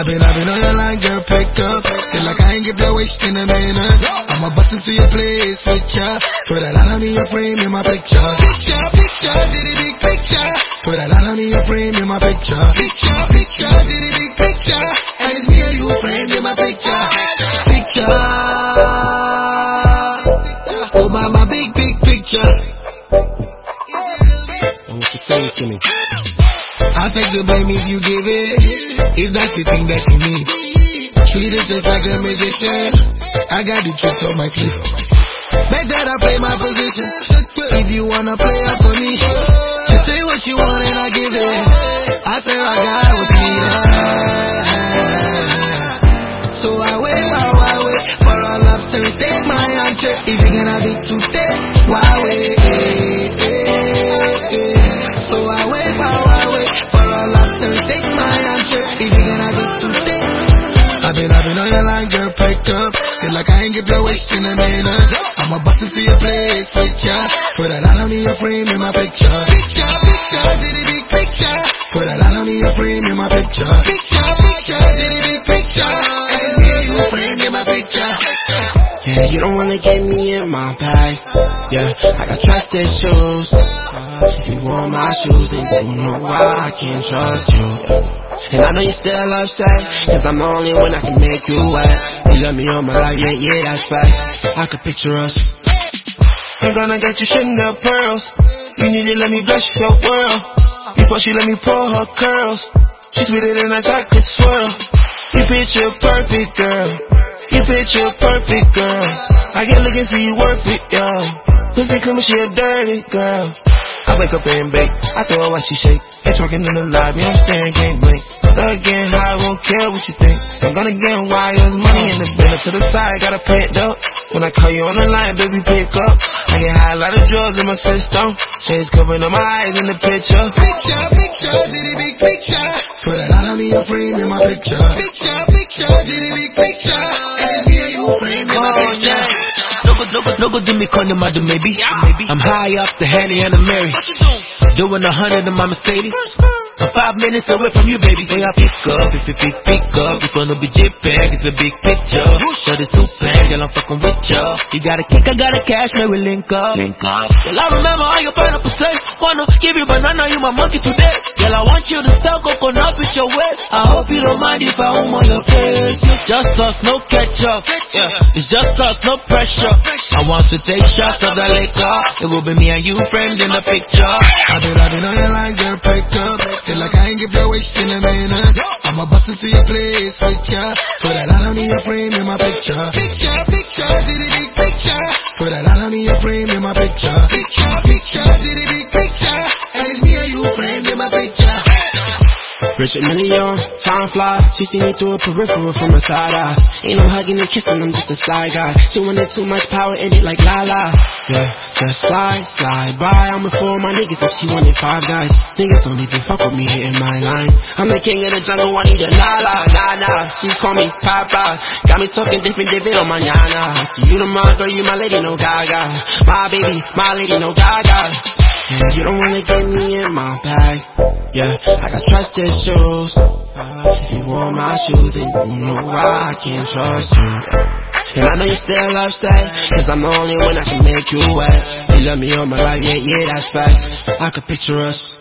I've been on your line, girl, pick up. Feel like I ain't get that waste in a minute. I'ma bust into your place with ya. Swear that I don't need your frame in my picture. Picture, did it big picture. Swear that I don't need your frame in my picture. Picture, did it big picture. And it's me and you framed in my picture. Picture. Oh, my big picture. What you saying to me? I'll take the blame if you give it. If that's the thing that you need. Treat it just like a magician. I got the tricks on my sleeve. Bet that I play my position. If you wanna play up for me, just say what you want and I give it. I say I got what you need. So I wait for our love to take my answer. If you're gonna be too thick, why wait? So I wait for our love to take my answer. If you're gonna be too thick, I've been on your line, girl, pick up. Feel like I ain't get that waste in a minute. I'ma bust into your place with ya. Swear that I don't need your frame in my picture. Picture, did it big picture. Swear that I don't need your frame in my picture. Picture, did it big picture. And it's me and you framed in my picture. Yeah, you don't wanna get me in my bag. Yeah, I got trust issues. If you want my shoes, then you know why I can't trust you. And I know you still upset, cause I'm the only one that can make you wet. You love me all my life, yeah, that's facts. I could picture us. I'm gonna get you sugar pearls. You need to let me bless your world. Before she let me pull her curls. She's sweeter than a chocolate swirl. You picture perfect, girl. You picture perfect, girl. I can look and see you work it, yo. Pussy clean, but she a dirty girl. I wake up and bake, I throw her while she shake. It's working in the lobby, I'm staring, can't blink. Again, I won't care what you think. I'm gonna get wires, money in the bin. To the side, got a pent up. When I call you on the line, baby, pick up. I get high, a lot of drugs in my system. Shades covering up my eyes in the picture. Picture, did it big picture. Swear that I don't need your frame in my picture. Picture, did it big picture. And it's me and you framed in my picture. No go do me calling my maybe. I'm high up the Henny and the Mary. Doing 100 in my Mercedes. I'm 5 minutes away from you, baby. When I pick up, if you pick up, it's gonna be JPEG, it's a big picture. Shut it too bang, girl, I'm fucking with ya. You got a kick, I got a cash, may we link up. Girl, I remember all your pineapple say. Wanna give you banana, you my monkey today. Girl, I want you to start coconut with your waist. I hope you don't mind if I home on your face. Just us, no ketchup. Yeah, it's just us, no pressure. I want to take shots of the liquor. It will be me and you framed in the picture. I've been on your line, girl, pick up. Feel like I ain't get that waste in a minute. I'ma bust into your place with ya. Swear that I don't need your frame in my picture. Picture, did it big picture. Swear that I don't need your frame in my picture. Picture, did it big picture. And it's me and you framed in my picture. Richard Million, time fly. She see me through a peripheral from her side eye. Ain't no hugging and kissing, I'm just a sly guy. She wanted too much power in it like la la. Yeah, just slide by. I'm with 4 of my niggas and she wanted 5 guys. Niggas don't even fuck with me hitting my line. I'm the king of the jungle, I need a nah. She call me Papa. Got me talking different on my nana. See you tomorrow, girl, you my lady, no gaga. My baby, my lady, no gaga. Yeah, you don't wanna get me in my bag. Yeah, I got trust issues. If you want my shoes, then you know why I can't trust you. And I know you still upset, cause I'm the only one that can make you wet. You love me all my life, yeah, that's facts. I could picture us.